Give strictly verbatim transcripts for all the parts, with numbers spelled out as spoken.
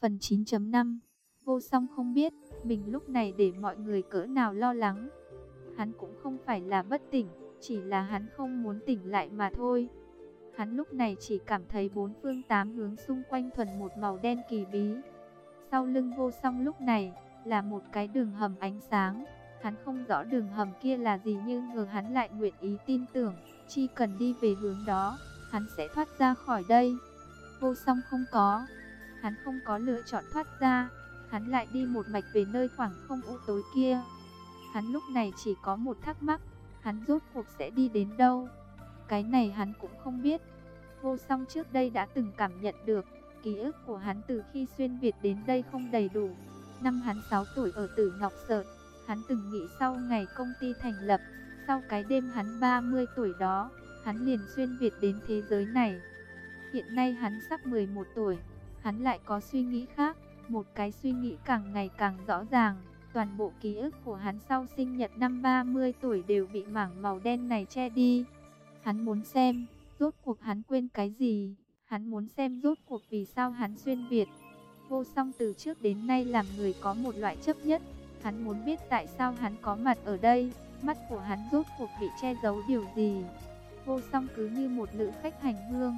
Phần chín chấm năm. Vô Song không biết mình lúc này để mọi người cỡ nào lo lắng. Hắn cũng không phải là bất tỉnh, chỉ là hắn không muốn tỉnh lại mà thôi. Hắn lúc này chỉ cảm thấy bốn phương tám hướng xung quanh thuần một màu đen kỳ bí. Sau lưng Vô Song lúc này là một cái đường hầm ánh sáng. Hắn không rõ đường hầm kia là gì, nhưng ngờ hắn lại nguyện ý tin tưởng, chỉ cần đi về hướng đó, hắn sẽ thoát ra khỏi đây. Vô Song không có, hắn không có lựa chọn thoát ra, hắn lại đi một mạch về nơi khoảng không u tối kia. Hắn lúc này chỉ có một thắc mắc, hắn rốt cuộc sẽ đi đến đâu? Cái này hắn cũng không biết. Vô Song trước đây đã từng cảm nhận được, ký ức của hắn từ khi xuyên Việt đến đây không đầy đủ. Năm hắn sáu tuổi ở Tử Ngọc Sơn, hắn từng nghĩ sau ngày công ty thành lập, sau cái đêm hắn ba mươi tuổi đó, hắn liền xuyên Việt đến thế giới này. Hiện nay hắn sắp mười một tuổi, hắn lại có suy nghĩ khác, một cái suy nghĩ càng ngày càng rõ ràng. Toàn bộ ký ức của hắn sau sinh nhật năm ba mươi tuổi đều bị mảng màu đen này che đi. Hắn muốn xem, rốt cuộc hắn quên cái gì, hắn muốn xem rốt cuộc vì sao hắn xuyên Việt. Vô Song từ trước đến nay làm người có một loại chấp nhất, hắn muốn biết tại sao hắn có mặt ở đây, mắt của hắn rốt cuộc bị che giấu điều gì. Vô Song cứ như một lữ khách hành hương,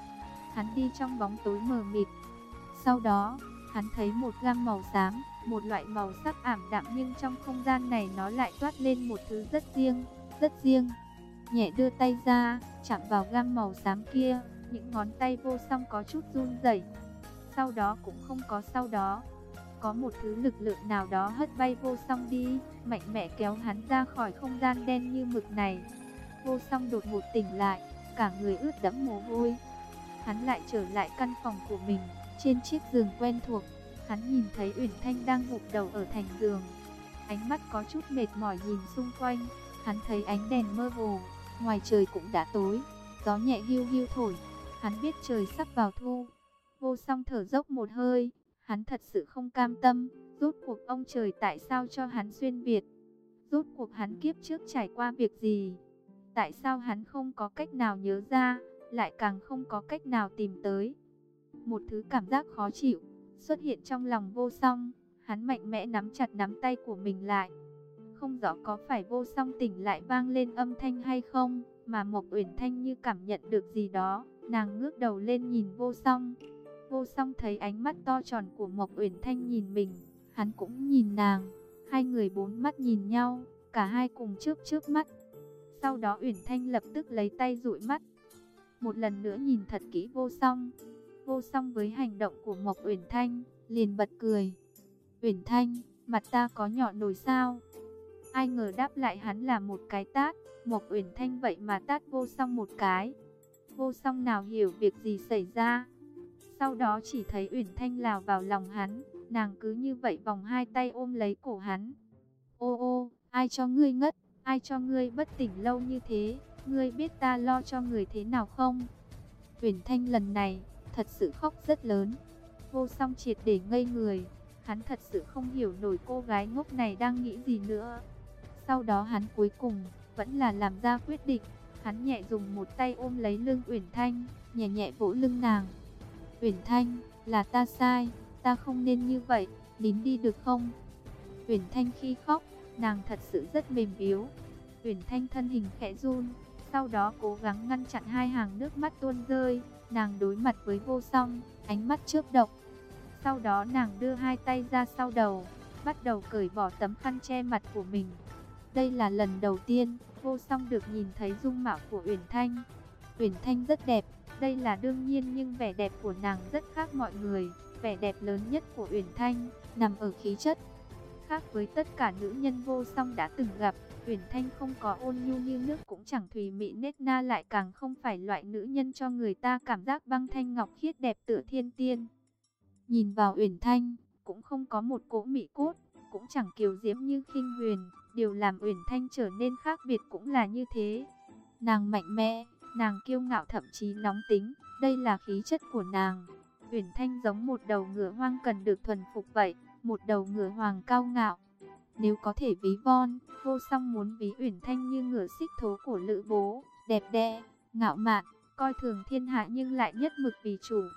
hắn đi trong bóng tối mờ mịt. Sau đó, hắn thấy một gam màu xám, một loại màu sắc ảm đạm, nhưng trong không gian này nó lại toát lên một thứ rất riêng, rất riêng. Nhẹ đưa tay ra, chạm vào gam màu xám kia, những ngón tay Vô Song có chút run rẩy. Sau đó cũng không có sau đó. Có một thứ lực lượng nào đó hất bay Vô Song đi, mạnh mẽ kéo hắn ra khỏi không gian đen như mực này. Vô Song đột ngột tỉnh lại, cả người ướt đẫm mồ hôi. Hắn lại trở lại căn phòng của mình, trên chiếc giường quen thuộc. Hắn nhìn thấy Uyển Thanh đang gục đầu ở thành giường, ánh mắt có chút mệt mỏi nhìn xung quanh. Hắn thấy ánh đèn mơ hồ, ngoài trời cũng đã tối, gió nhẹ hiu hiu thổi. Hắn biết trời sắp vào thu. Vô Song thở dốc một hơi, hắn thật sự không cam tâm. Rốt cuộc ông trời tại sao cho hắn xuyên Việt? Rốt cuộc hắn kiếp trước trải qua việc gì? Tại sao hắn không có cách nào nhớ ra, lại càng không có cách nào tìm tới? Một thứ cảm giác khó chịu xuất hiện trong lòng Vô Song. Hắn mạnh mẽ nắm chặt nắm tay của mình lại. Không rõ có phải Vô Song tỉnh lại vang lên âm thanh hay không, mà Mộc Uyển Thanh như cảm nhận được gì đó, nàng ngước đầu lên nhìn Vô Song. Vô Song thấy ánh mắt to tròn của Mộc Uyển Thanh nhìn mình, hắn cũng nhìn nàng. Hai người bốn mắt nhìn nhau, cả hai cùng chớp chớp mắt. Sau đó Uyển Thanh lập tức lấy tay dụi mắt, một lần nữa nhìn thật kỹ Vô Song. Vô Song với hành động của Mộc Uyển Thanh liền bật cười. Uyển Thanh, mặt ta có nhỏ nổi sao? Ai ngờ đáp lại hắn là một cái tát. Mộc Uyển Thanh vậy mà tát Vô Song một cái. Vô Song nào hiểu việc gì xảy ra. Sau đó chỉ thấy Uyển Thanh lào vào lòng hắn, nàng cứ như vậy vòng hai tay ôm lấy cổ hắn. Ô ô, ai cho ngươi ngất, ai cho ngươi bất tỉnh lâu như thế, ngươi biết ta lo cho người thế nào không? Uyển Thanh lần này thật sự khóc rất lớn. Vô Song triệt để ngây người, hắn thật sự không hiểu nổi cô gái ngốc này đang nghĩ gì nữa. Sau đó hắn cuối cùng vẫn là làm ra quyết định. Hắn nhẹ dùng một tay ôm lấy lưng Uyển Thanh, nhẹ nhẹ vỗ lưng nàng. Uyển Thanh, là ta sai, ta không nên như vậy, nín đi được không? Uyển Thanh khi khóc, nàng thật sự rất mềm yếu. Uyển Thanh thân hình khẽ run, sau đó cố gắng ngăn chặn hai hàng nước mắt tuôn rơi. Nàng đối mặt với Vô Song, ánh mắt chớp động. Sau đó nàng đưa hai tay ra sau đầu, bắt đầu cởi bỏ tấm khăn che mặt của mình. Đây là lần đầu tiên Vô Song được nhìn thấy dung mạo của Uyển Thanh. Uyển Thanh rất đẹp, đây là đương nhiên, nhưng vẻ đẹp của nàng rất khác mọi người. Vẻ đẹp lớn nhất của Uyển Thanh nằm ở khí chất. Khác với tất cả nữ nhân Vô Song đã từng gặp, Uyển Thanh không có ôn nhu như nước, cũng chẳng thùy mị nết na, lại càng không phải loại nữ nhân cho người ta cảm giác băng thanh ngọc khiết đẹp tựa thiên tiên. Nhìn vào Uyển Thanh, cũng không có một cỗ mị cốt, cũng chẳng kiều diễm như Khinh Huyền. Điều làm Uyển Thanh trở nên khác biệt cũng là như thế. Nàng mạnh mẽ, nàng kiêu ngạo, thậm chí nóng tính, đây là khí chất của nàng. Uyển Thanh giống một đầu ngựa hoang cần được thuần phục vậy, một đầu ngựa hoàng cao ngạo. Nếu có thể ví von, Vô Song muốn ví Uyển Thanh như ngựa xích thố của Lữ Bố, đẹp đẽ, ngạo mạn, coi thường thiên hạ nhưng lại nhất mực vì chủ.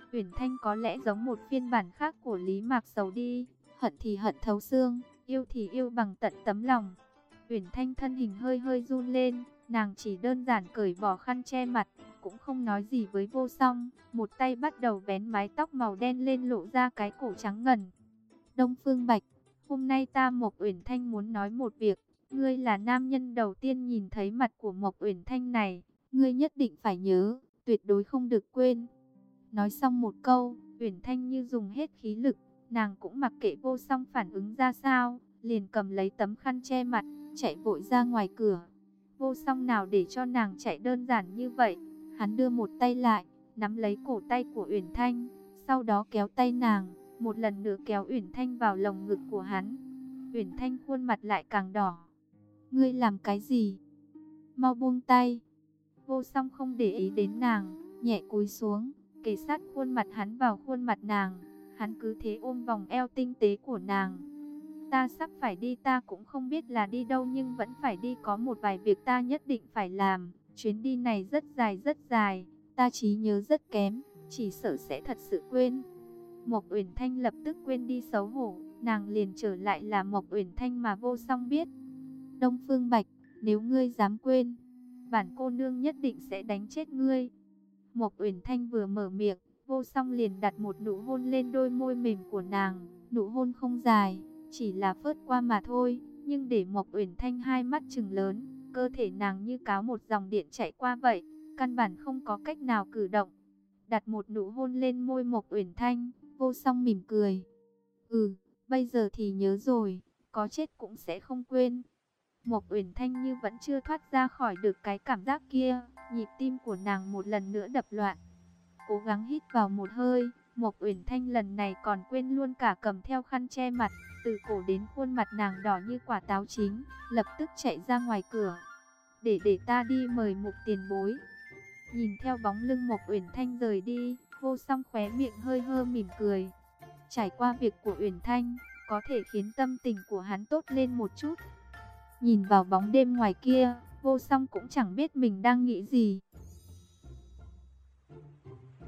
Uyển Thanh có lẽ giống một phiên bản khác của Lý Mạc Sầu đi, hận thì hận thấu xương, yêu thì yêu bằng tận tấm lòng. Uyển Thanh thân hình hơi hơi run lên, nàng chỉ đơn giản cởi bỏ khăn che mặt, cũng không nói gì với Vô Song, một tay bắt đầu vén mái tóc màu đen lên lộ ra cái cổ trắng ngần. Đông Phương Bạch, hôm nay ta Mộc Uyển Thanh muốn nói một việc, ngươi là nam nhân đầu tiên nhìn thấy mặt của Mộc Uyển Thanh này, ngươi nhất định phải nhớ, tuyệt đối không được quên. Nói xong một câu, Uyển Thanh như dùng hết khí lực, nàng cũng mặc kệ Vô Song phản ứng ra sao, liền cầm lấy tấm khăn che mặt, chạy vội ra ngoài cửa. Vô Song nào để cho nàng chạy đơn giản như vậy, hắn đưa một tay lại, nắm lấy cổ tay của Uyển Thanh, sau đó kéo tay nàng, một lần nữa kéo Uyển Thanh vào lồng ngực của hắn. Uyển Thanh khuôn mặt lại càng đỏ. Ngươi làm cái gì? Mau buông tay. Vô Song không để ý đến nàng, nhẹ cúi xuống, kề sát khuôn mặt hắn vào khuôn mặt nàng. Hắn cứ thế ôm vòng eo tinh tế của nàng. Ta sắp phải đi, ta cũng không biết là đi đâu nhưng vẫn phải đi, có một vài việc ta nhất định phải làm. Chuyến đi này rất dài rất dài, ta trí nhớ rất kém, chỉ sợ sẽ thật sự quên. Mộc Uyển Thanh lập tức quên đi xấu hổ, nàng liền trở lại là Mộc Uyển Thanh mà Vô Song biết. Đông Phương Bạch, nếu ngươi dám quên, bản cô nương nhất định sẽ đánh chết ngươi. Mộc Uyển Thanh vừa mở miệng, Vô Song liền đặt một nụ hôn lên đôi môi mềm của nàng. Nụ hôn không dài, chỉ là phớt qua mà thôi, nhưng để Mộc Uyển Thanh hai mắt trừng lớn, cơ thể nàng như cáo một dòng điện chạy qua vậy, căn bản không có cách nào cử động. Đặt một nụ hôn lên môi Mộc Uyển Thanh, Vô Song mỉm cười. Ừ, bây giờ thì nhớ rồi, có chết cũng sẽ không quên. Mộc Uyển Thanh như vẫn chưa thoát ra khỏi được cái cảm giác kia, nhịp tim của nàng một lần nữa đập loạn. Cố gắng hít vào một hơi, Mộc Uyển Thanh lần này còn quên luôn cả cầm theo khăn che mặt, từ cổ đến khuôn mặt nàng đỏ như quả táo chín, lập tức chạy ra ngoài cửa. Để để ta đi mời Mục tiền bối. Nhìn theo bóng lưng Mộc Uyển Thanh rời đi, Vô Song khóe miệng hơi hơ mỉm cười. Trải qua việc của Uyển Thanh, có thể khiến tâm tình của hắn tốt lên một chút. Nhìn vào bóng đêm ngoài kia, Vô Song cũng chẳng biết mình đang nghĩ gì.